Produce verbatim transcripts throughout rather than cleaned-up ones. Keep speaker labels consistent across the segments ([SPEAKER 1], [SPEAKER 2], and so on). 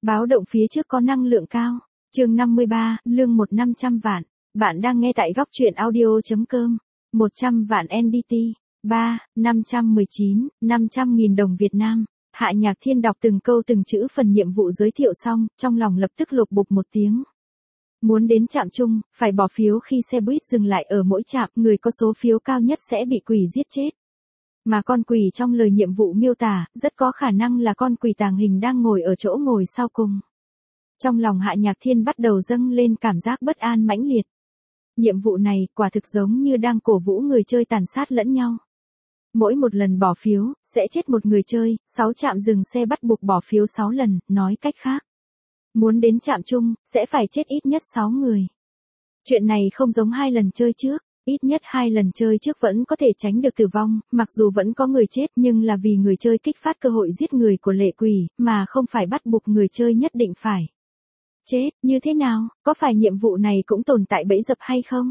[SPEAKER 1] Báo động phía trước có năng lượng cao. Chương năm mươi ba, lương một năm trăm vạn. Bạn đang nghe tại góc truyện audio chấm com. một trăm vạn en đê tê. ba, năm trăm mười chín, năm trăm nghìn đồng Việt Nam. Hạ Nhạc Thiên đọc từng câu từng chữ phần nhiệm vụ giới thiệu xong, trong lòng lập tức lục bục một tiếng. Muốn đến trạm chung, phải bỏ phiếu khi xe buýt dừng lại ở mỗi trạm, người có số phiếu cao nhất sẽ bị quỷ giết chết. Mà con quỷ trong lời nhiệm vụ miêu tả, rất có khả năng là con quỷ tàng hình đang ngồi ở chỗ ngồi sau cùng. Trong lòng Hạ Nhạc Thiên bắt đầu dâng lên cảm giác bất an mãnh liệt. Nhiệm vụ này, quả thực giống như đang cổ vũ người chơi tàn sát lẫn nhau. Mỗi một lần bỏ phiếu, sẽ chết một người chơi, sáu trạm dừng xe bắt buộc bỏ phiếu sáu lần, nói cách khác. Muốn đến trạm chung, sẽ phải chết ít nhất sáu người. Chuyện này không giống hai lần chơi trước, ít nhất hai lần chơi trước vẫn có thể tránh được tử vong, mặc dù vẫn có người chết nhưng là vì người chơi kích phát cơ hội giết người của lệ quỷ, mà không phải bắt buộc người chơi nhất định phải chết. Như thế nào, có phải nhiệm vụ này cũng tồn tại bẫy dập hay không?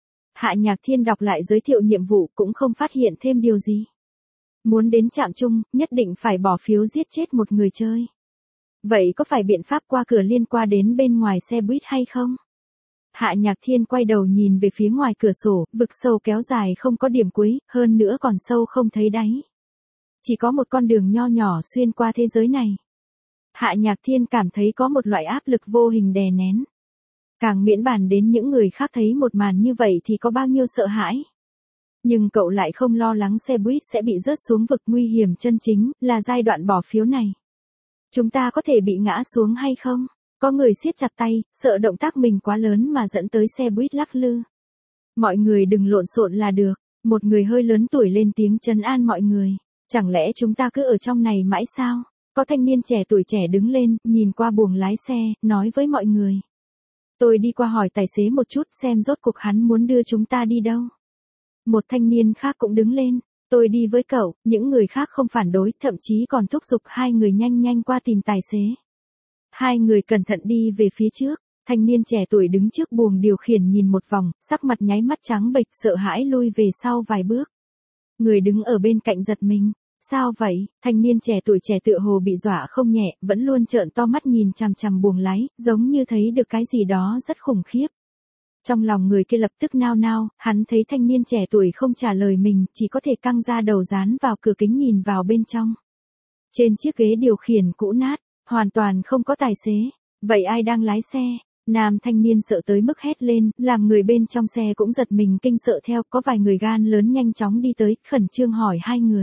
[SPEAKER 1] Hạ Nhạc Thiên đọc lại giới thiệu nhiệm vụ cũng không phát hiện thêm điều gì. Muốn đến trạm chung, nhất định phải bỏ phiếu giết chết một người chơi. Vậy có phải biện pháp qua cửa liên qua đến bên ngoài xe buýt hay không? Hạ Nhạc Thiên quay đầu nhìn về phía ngoài cửa sổ, vực sâu kéo dài không có điểm cuối, hơn nữa còn sâu không thấy đáy. Chỉ có một con đường nho nhỏ xuyên qua thế giới này. Hạ Nhạc Thiên cảm thấy có một loại áp lực vô hình đè nén. Càng miễn bàn đến những người khác thấy một màn như vậy thì có bao nhiêu sợ hãi. Nhưng cậu lại không lo lắng xe buýt sẽ bị rớt xuống vực nguy hiểm chân chính, là giai đoạn bỏ phiếu này. Chúng ta có thể bị ngã xuống hay không? Có người siết chặt tay, sợ động tác mình quá lớn mà dẫn tới xe buýt lắc lư. Mọi người đừng lộn xộn là được. Một người hơi lớn tuổi lên tiếng trấn an mọi người. Chẳng lẽ chúng ta cứ ở trong này mãi sao? Có thanh niên trẻ tuổi trẻ đứng lên, nhìn qua buồng lái xe, nói với mọi người. Tôi đi qua hỏi tài xế một chút xem rốt cuộc hắn muốn đưa chúng ta đi đâu. Một thanh niên khác cũng đứng lên. Tôi đi với cậu, những người khác không phản đối, thậm chí còn thúc giục hai người nhanh nhanh qua tìm tài xế. Hai người cẩn thận đi về phía trước, thanh niên trẻ tuổi đứng trước buồng điều khiển nhìn một vòng, sắc mặt nháy mắt trắng bệch, sợ hãi lui về sau vài bước. Người đứng ở bên cạnh giật mình, sao vậy? Thanh niên trẻ tuổi trẻ tựa hồ bị dọa không nhẹ, vẫn luôn trợn to mắt nhìn chằm chằm buồng lái, giống như thấy được cái gì đó rất khủng khiếp. Trong lòng người kia lập tức nao nao, hắn thấy thanh niên trẻ tuổi không trả lời mình, chỉ có thể căng ra đầu dán vào cửa kính nhìn vào bên trong. Trên chiếc ghế điều khiển cũ nát, hoàn toàn không có tài xế. Vậy ai đang lái xe? Nam thanh niên sợ tới mức hét lên, làm người bên trong xe cũng giật mình kinh sợ theo, có vài người gan lớn nhanh chóng đi tới, khẩn trương hỏi hai người.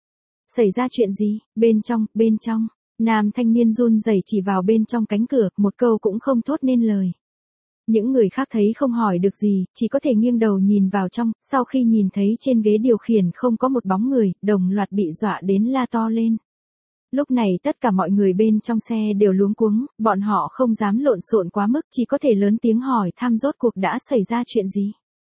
[SPEAKER 1] Xảy ra chuyện gì? Bên trong, bên trong. Nam thanh niên run rẩy chỉ vào bên trong cánh cửa, một câu cũng không thốt nên lời. Những người khác thấy không hỏi được gì, chỉ có thể nghiêng đầu nhìn vào trong, sau khi nhìn thấy trên ghế điều khiển không có một bóng người, đồng loạt bị dọa đến la to lên. Lúc này tất cả mọi người bên trong xe đều luống cuống, bọn họ không dám lộn xộn quá mức, chỉ có thể lớn tiếng hỏi thăm rốt cuộc đã xảy ra chuyện gì.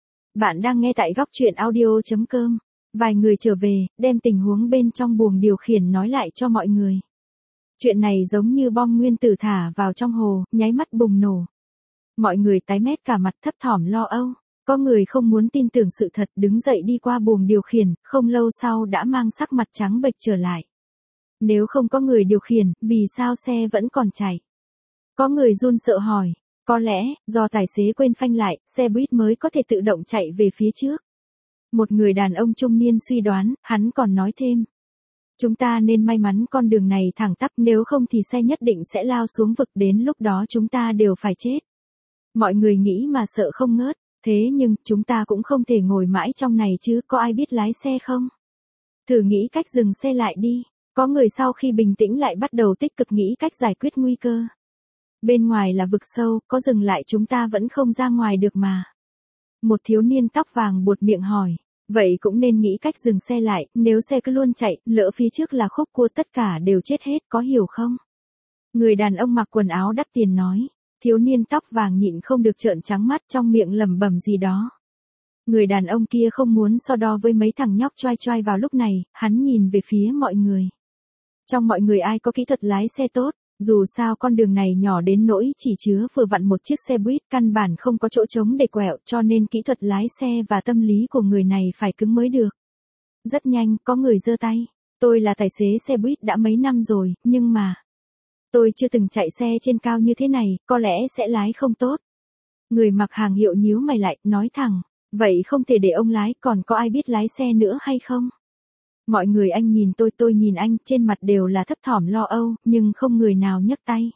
[SPEAKER 1] Bạn đang nghe tại góc truyện audio chấm com. Vài người trở về, đem tình huống bên trong buồng điều khiển nói lại cho mọi người. Chuyện này giống như bom nguyên tử thả vào trong hồ, nháy mắt bùng nổ. Mọi người tái mét cả mặt thấp thỏm lo âu. Có người không muốn tin tưởng sự thật đứng dậy đi qua buồng điều khiển, không lâu sau đã mang sắc mặt trắng bệch trở lại. Nếu không có người điều khiển, vì sao xe vẫn còn chạy? Có người run sợ hỏi. Có lẽ, do tài xế quên phanh lại, xe buýt mới có thể tự động chạy về phía trước. Một người đàn ông trung niên suy đoán, hắn còn nói thêm. Chúng ta nên may mắn con đường này thẳng tắp, nếu không thì xe nhất định sẽ lao xuống vực, đến lúc đó chúng ta đều phải chết. Mọi người nghĩ mà sợ không ngớt, thế nhưng chúng ta cũng không thể ngồi mãi trong này chứ, có ai biết lái xe không? Thử nghĩ cách dừng xe lại đi. Có người sau khi bình tĩnh lại bắt đầu tích cực nghĩ cách giải quyết nguy cơ. Bên ngoài là vực sâu, có dừng lại chúng ta vẫn không ra ngoài được mà. Một thiếu niên tóc vàng buột miệng hỏi. Vậy cũng nên nghĩ cách dừng xe lại, nếu xe cứ luôn chạy, lỡ phía trước là khúc cua tất cả đều chết hết, có hiểu không? Người đàn ông mặc quần áo đắt tiền nói. Thiếu niên tóc vàng nhịn không được trợn trắng mắt trong miệng lẩm bẩm gì đó. Người đàn ông kia không muốn so đo với mấy thằng nhóc choai choai vào lúc này, hắn nhìn về phía mọi người. Trong mọi người ai có kỹ thuật lái xe tốt, dù sao con đường này nhỏ đến nỗi chỉ chứa vừa vặn một chiếc xe buýt, căn bản không có chỗ trống để quẹo, cho nên kỹ thuật lái xe và tâm lý của người này phải cứng mới được. Rất nhanh, có người giơ tay. Tôi là tài xế xe buýt đã mấy năm rồi, nhưng mà... Tôi chưa từng chạy xe trên cao như thế này, có lẽ sẽ lái không tốt. Người mặc hàng hiệu nhíu mày lại, nói thẳng, vậy không thể để ông lái, còn có ai biết lái xe nữa hay không? Mọi người anh nhìn tôi, tôi nhìn anh, trên mặt đều là thấp thỏm lo âu, nhưng không người nào nhấc tay.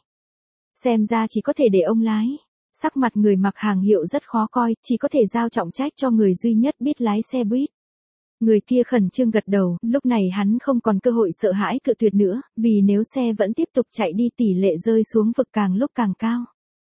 [SPEAKER 1] Xem ra chỉ có thể để ông lái. Sắc mặt người mặc hàng hiệu rất khó coi, chỉ có thể giao trọng trách cho người duy nhất biết lái xe buýt. Người kia khẩn trương gật đầu, lúc này hắn không còn cơ hội sợ hãi cự tuyệt nữa, vì nếu xe vẫn tiếp tục chạy đi tỷ lệ rơi xuống vực càng lúc càng cao.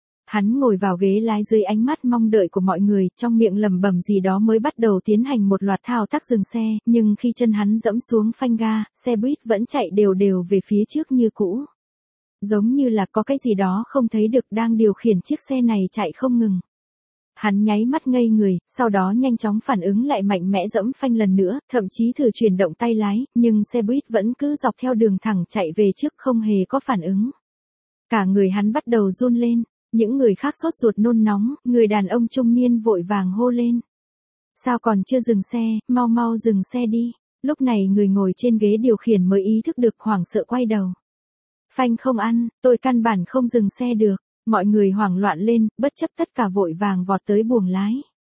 [SPEAKER 1] Hắn ngồi vào ghế lái dưới ánh mắt mong đợi của mọi người, trong miệng lẩm bẩm gì đó mới bắt đầu tiến hành một loạt thao tác dừng xe, nhưng khi chân hắn dẫm xuống phanh ga, xe buýt vẫn chạy đều đều về phía trước như cũ. Giống như là có cái gì đó không thấy được đang điều khiển chiếc xe này chạy không ngừng. Hắn nháy mắt ngây người, sau đó nhanh chóng phản ứng lại mạnh mẽ dẫm phanh lần nữa, thậm chí thử chuyển động tay lái, nhưng xe buýt vẫn cứ dọc theo đường thẳng chạy về trước không hề có phản ứng. Cả người hắn bắt đầu run lên, những người khác sốt ruột nôn nóng, người đàn ông trung niên vội vàng hô lên. Sao còn chưa dừng xe, mau mau dừng xe đi. Lúc này người ngồi trên ghế điều khiển mới ý thức được, hoảng sợ quay đầu. Phanh không ăn, tôi căn bản không dừng xe được. Mọi người hoảng loạn lên, bất chấp tất cả vội vàng vọt tới buồng lái.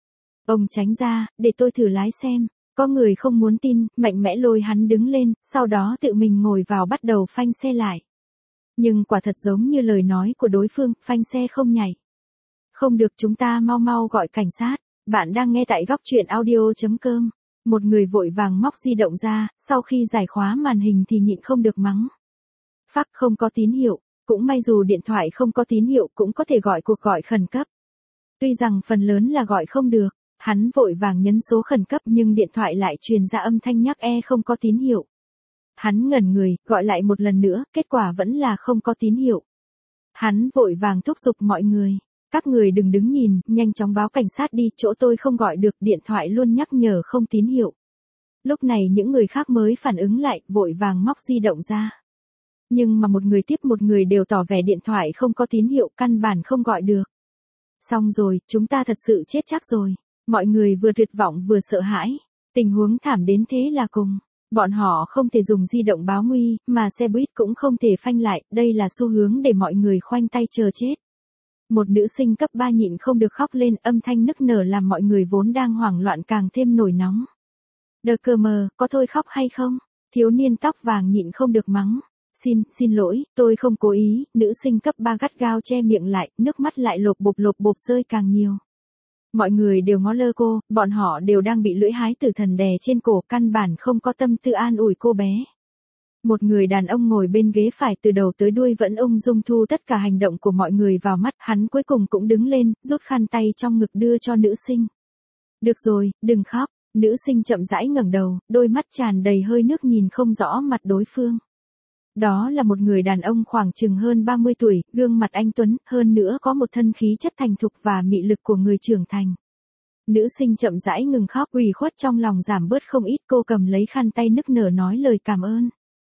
[SPEAKER 1] Ông tránh ra, để tôi thử lái xem. Có người không muốn tin, mạnh mẽ lôi hắn đứng lên, sau đó tự mình ngồi vào bắt đầu phanh xe lại. Nhưng quả thật giống như lời nói của đối phương, phanh xe không nhảy. Không được, chúng ta mau mau gọi cảnh sát. Bạn đang nghe tại góc truyện audio chấm com. Một người vội vàng móc di động ra, sau khi giải khóa màn hình thì nhịn không được mắng. Phắc, không có tín hiệu. Cũng may dù điện thoại không có tín hiệu cũng có thể gọi cuộc gọi khẩn cấp. Tuy rằng phần lớn là gọi không được, hắn vội vàng nhấn số khẩn cấp nhưng điện thoại lại truyền ra âm thanh nhắc e không có tín hiệu. Hắn ngẩn người, gọi lại một lần nữa, kết quả vẫn là không có tín hiệu. Hắn vội vàng thúc giục mọi người. Các người đừng đứng nhìn, nhanh chóng báo cảnh sát đi, chỗ tôi không gọi được, điện thoại luôn nhắc nhở không tín hiệu. Lúc này những người khác mới phản ứng lại, vội vàng móc di động ra. Nhưng mà một người tiếp một người đều tỏ vẻ điện thoại không có tín hiệu, căn bản không gọi được. Xong rồi, chúng ta thật sự chết chắc rồi. Mọi người vừa tuyệt vọng vừa sợ hãi. Tình huống thảm đến thế là cùng. Bọn họ không thể dùng di động báo nguy, mà xe buýt cũng không thể phanh lại, đây là xu hướng để mọi người khoanh tay chờ chết. Một nữ sinh cấp ba nhịn không được khóc lên, âm thanh nức nở làm mọi người vốn đang hoảng loạn càng thêm nổi nóng. Đờ cờ mờ, có thôi khóc hay không? Thiếu niên tóc vàng nhịn không được mắng. Xin, xin lỗi, tôi không cố ý, nữ sinh cấp ba gắt gao che miệng lại, nước mắt lại lộp bộp lộp bộp rơi càng nhiều. Mọi người đều ngó lơ cô, bọn họ đều đang bị lưỡi hái tử thần đè trên cổ, căn bản không có tâm tư an ủi cô bé. Một người đàn ông ngồi bên ghế phải từ đầu tới đuôi vẫn ung dung thu tất cả hành động của mọi người vào mắt, hắn cuối cùng cũng đứng lên, rút khăn tay trong ngực đưa cho nữ sinh. Được rồi, đừng khóc, nữ sinh chậm rãi ngẩng đầu, đôi mắt tràn đầy hơi nước nhìn không rõ mặt đối phương. Đó là một người đàn ông khoảng chừng hơn ba mươi tuổi, gương mặt anh tuấn, hơn nữa có một thân khí chất thành thục và mị lực của người trưởng thành. Nữ sinh chậm rãi ngừng khóc, ủy khuất trong lòng giảm bớt không ít, cô cầm lấy khăn tay nức nở nói lời cảm ơn.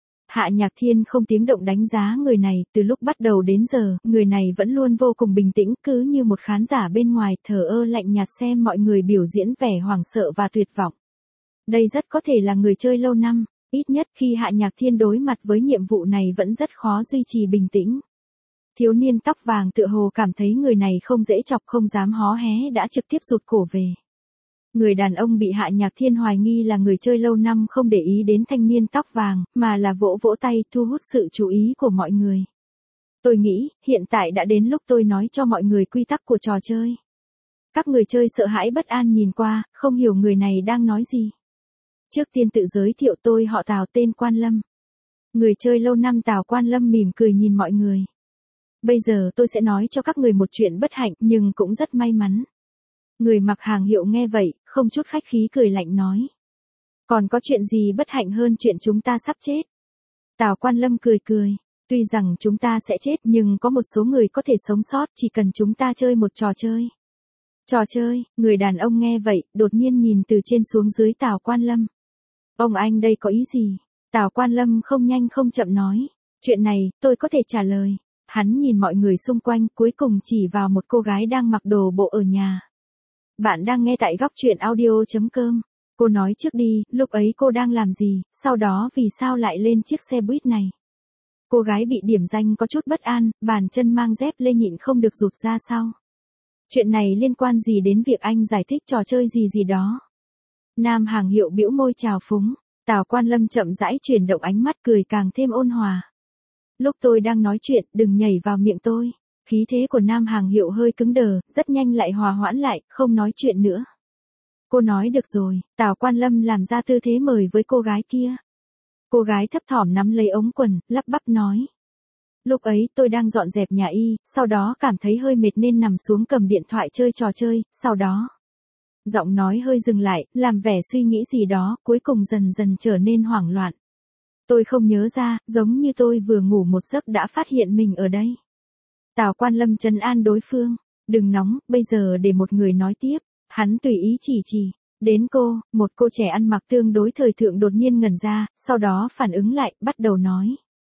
[SPEAKER 1] Hạ Nhạc Thiên không tiếng động đánh giá người này, từ lúc bắt đầu đến giờ, người này vẫn luôn vô cùng bình tĩnh, cứ như một khán giả bên ngoài, thờ ơ lạnh nhạt xem mọi người biểu diễn vẻ hoảng sợ và tuyệt vọng. Đây rất có thể là người chơi lâu năm. Ít nhất khi Hạ Nhạc Thiên đối mặt với nhiệm vụ này vẫn rất khó duy trì bình tĩnh. Thiếu niên tóc vàng tựa hồ cảm thấy người này không dễ chọc, không dám hó hé đã trực tiếp rụt cổ về. Người đàn ông bị Hạ Nhạc Thiên hoài nghi là người chơi lâu năm không để ý đến thanh niên tóc vàng, mà là vỗ vỗ tay thu hút sự chú ý của mọi người. Tôi nghĩ, hiện tại đã đến lúc tôi nói cho mọi người quy tắc của trò chơi. Các người chơi sợ hãi bất an nhìn qua, không hiểu người này đang nói gì. Trước tiên tự giới thiệu, tôi họ Tào, tên Quan Lâm. Người chơi lâu năm Tào Quan Lâm mỉm cười nhìn mọi người. Bây giờ tôi sẽ nói cho các người một chuyện bất hạnh nhưng cũng rất may mắn. Người mặc hàng hiệu nghe vậy, không chút khách khí cười lạnh nói. Còn có chuyện gì bất hạnh hơn chuyện chúng ta sắp chết? Tào Quan Lâm cười cười. Tuy rằng chúng ta sẽ chết nhưng có một số người có thể sống sót chỉ cần chúng ta chơi một trò chơi. Trò chơi, người đàn ông nghe vậy, đột nhiên nhìn từ trên xuống dưới Tào Quan Lâm. Ông anh đây có ý gì? Tào Quan Lâm không nhanh không chậm nói. Chuyện này, tôi có thể trả lời. Hắn nhìn mọi người xung quanh, cuối cùng chỉ vào một cô gái đang mặc đồ bộ ở nhà. Bạn đang nghe tại góc truyện audio chấm com. Cô nói trước đi, lúc ấy cô đang làm gì, sau đó vì sao lại lên chiếc xe buýt này? Cô gái bị điểm danh có chút bất an, bàn chân mang dép lê nhịn không được rụt ra sau. Chuyện này liên quan gì đến việc anh giải thích trò chơi gì gì đó? Nam hàng hiệu bĩu môi chào phúng, Tào Quan Lâm chậm rãi chuyển động ánh mắt cười càng thêm ôn hòa. Lúc tôi đang nói chuyện, đừng nhảy vào miệng tôi. Khí thế của Nam hàng hiệu hơi cứng đờ, rất nhanh lại hòa hoãn lại, không nói chuyện nữa. Cô nói được rồi, Tào Quan Lâm làm ra tư thế mời với cô gái kia. Cô gái thấp thỏm nắm lấy ống quần, lắp bắp nói. Lúc ấy tôi đang dọn dẹp nhà y, sau đó cảm thấy hơi mệt nên nằm xuống cầm điện thoại chơi trò chơi, sau đó. Giọng nói hơi dừng lại, làm vẻ suy nghĩ gì đó, cuối cùng dần dần trở nên hoảng loạn. Tôi không nhớ ra, giống như tôi vừa ngủ một giấc đã phát hiện mình ở đây. Tào Quan Lâm trấn an đối phương, đừng nóng, bây giờ để một người nói tiếp. Hắn tùy ý chỉ chỉ. Đến cô, một cô trẻ ăn mặc tương đối thời thượng đột nhiên ngẩn ra, sau đó phản ứng lại, bắt đầu nói.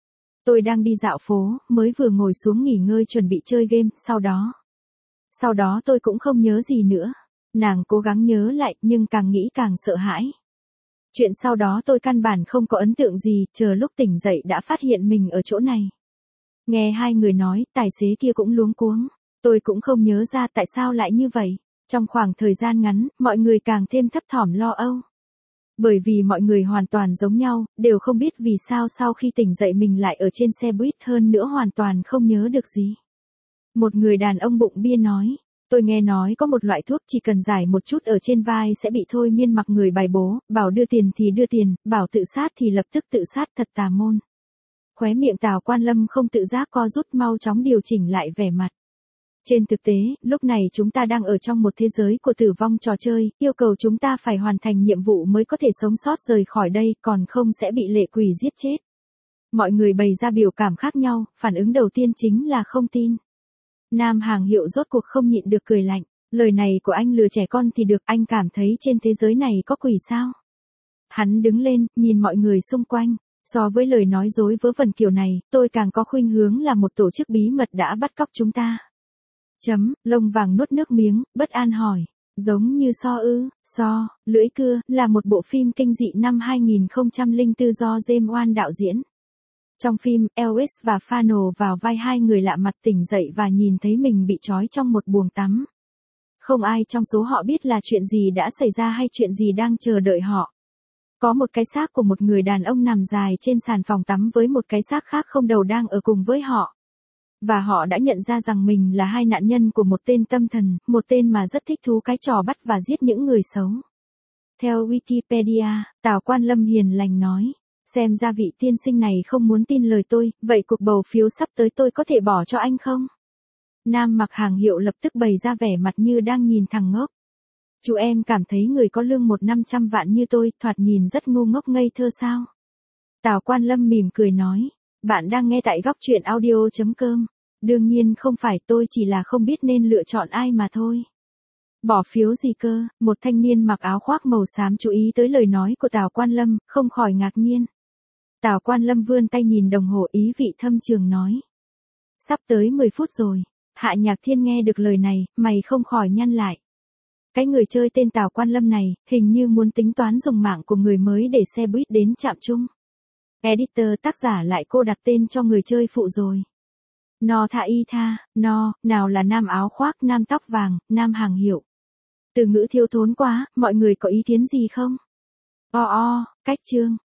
[SPEAKER 1] Tôi đang đi dạo phố, mới vừa ngồi xuống nghỉ ngơi chuẩn bị chơi game, sau đó. Sau đó tôi cũng không nhớ gì nữa. Nàng cố gắng nhớ lại, nhưng càng nghĩ càng sợ hãi. Chuyện sau đó tôi căn bản không có ấn tượng gì, chờ lúc tỉnh dậy đã phát hiện mình ở chỗ này. Nghe hai người nói, tài xế kia cũng luống cuống. Tôi cũng không nhớ ra tại sao lại như vậy. Trong khoảng thời gian ngắn, mọi người càng thêm thấp thỏm lo âu. Bởi vì mọi người hoàn toàn giống nhau, đều không biết vì sao sau khi tỉnh dậy mình lại ở trên xe buýt, hơn nữa hoàn toàn không nhớ được gì. Một người đàn ông bụng bia nói, tôi nghe nói có một loại thuốc chỉ cần giải một chút ở trên vai sẽ bị thôi miên mặc người bài bố, bảo đưa tiền thì đưa tiền, bảo tự sát thì lập tức tự sát, thật tà môn. Khóe miệng Tào Quan Lâm không tự giác co rút, mau chóng điều chỉnh lại vẻ mặt. Trên thực tế, lúc này chúng ta đang ở trong một thế giới của tử vong trò chơi, yêu cầu chúng ta phải hoàn thành nhiệm vụ mới có thể sống sót rời khỏi đây, còn không sẽ bị lệ quỷ giết chết. Mọi người bày ra biểu cảm khác nhau, phản ứng đầu tiên chính là không tin. Nam hàng hiệu rốt cuộc không nhịn được cười lạnh, lời này của anh lừa trẻ con thì được, anh cảm thấy trên thế giới này có quỷ sao? Hắn đứng lên, nhìn mọi người xung quanh, so với lời nói dối vớ vẩn kiểu này, tôi càng có khuynh hướng là một tổ chức bí mật đã bắt cóc chúng ta. Chấm, lông vàng nuốt nước miếng, bất an hỏi. Giống như So ư, So, Lưỡi Cưa, là một bộ phim kinh dị năm hai nghìn không trăm lẻ bốn do James Wan đạo diễn. Trong phim, Elvis và Fano vào vai hai người lạ mặt tỉnh dậy và nhìn thấy mình bị trói trong một buồng tắm. Không ai trong số họ biết là chuyện gì đã xảy ra hay chuyện gì đang chờ đợi họ. Có một cái xác của một người đàn ông nằm dài trên sàn phòng tắm với một cái xác khác không đầu đang ở cùng với họ. Và họ đã nhận ra rằng mình là hai nạn nhân của một tên tâm thần, một tên mà rất thích thú cái trò bắt và giết những người xấu. Theo Wikipedia, Tào Quan Lâm hiền lành nói, xem ra vị tiên sinh này không muốn tin lời tôi, vậy cuộc bầu phiếu sắp tới tôi có thể bỏ cho anh không? Nam mặc hàng hiệu lập tức bày ra vẻ mặt như đang nhìn thằng ngốc. Chú em cảm thấy người có lương một năm trăm vạn như tôi, thoạt nhìn rất ngu ngốc ngây thơ sao? Tào Quan Lâm mỉm cười nói. Bạn đang nghe tại góc truyện audio chấm com. Đương nhiên không phải, tôi chỉ là không biết nên lựa chọn ai mà thôi. Bỏ phiếu gì cơ? Một thanh niên mặc áo khoác màu xám chú ý tới lời nói của Tào Quan Lâm, không khỏi ngạc nhiên. Tào Quan Lâm vươn tay nhìn đồng hồ, ý vị thâm trường nói. Sắp tới mười phút rồi. Hạ Nhạc Thiên nghe được lời này, mày không khỏi nhăn lại. Cái người chơi tên Tào Quan Lâm này, hình như muốn tính toán dùng mạng của người mới để xe buýt đến trạm chung. Editor tác giả lại cô đặt tên cho người chơi phụ rồi. No tha y tha, no, nào là nam áo khoác, nam tóc vàng, nam hàng hiệu. Từ ngữ thiếu thốn quá, mọi người có ý kiến gì không? O o, cách chương.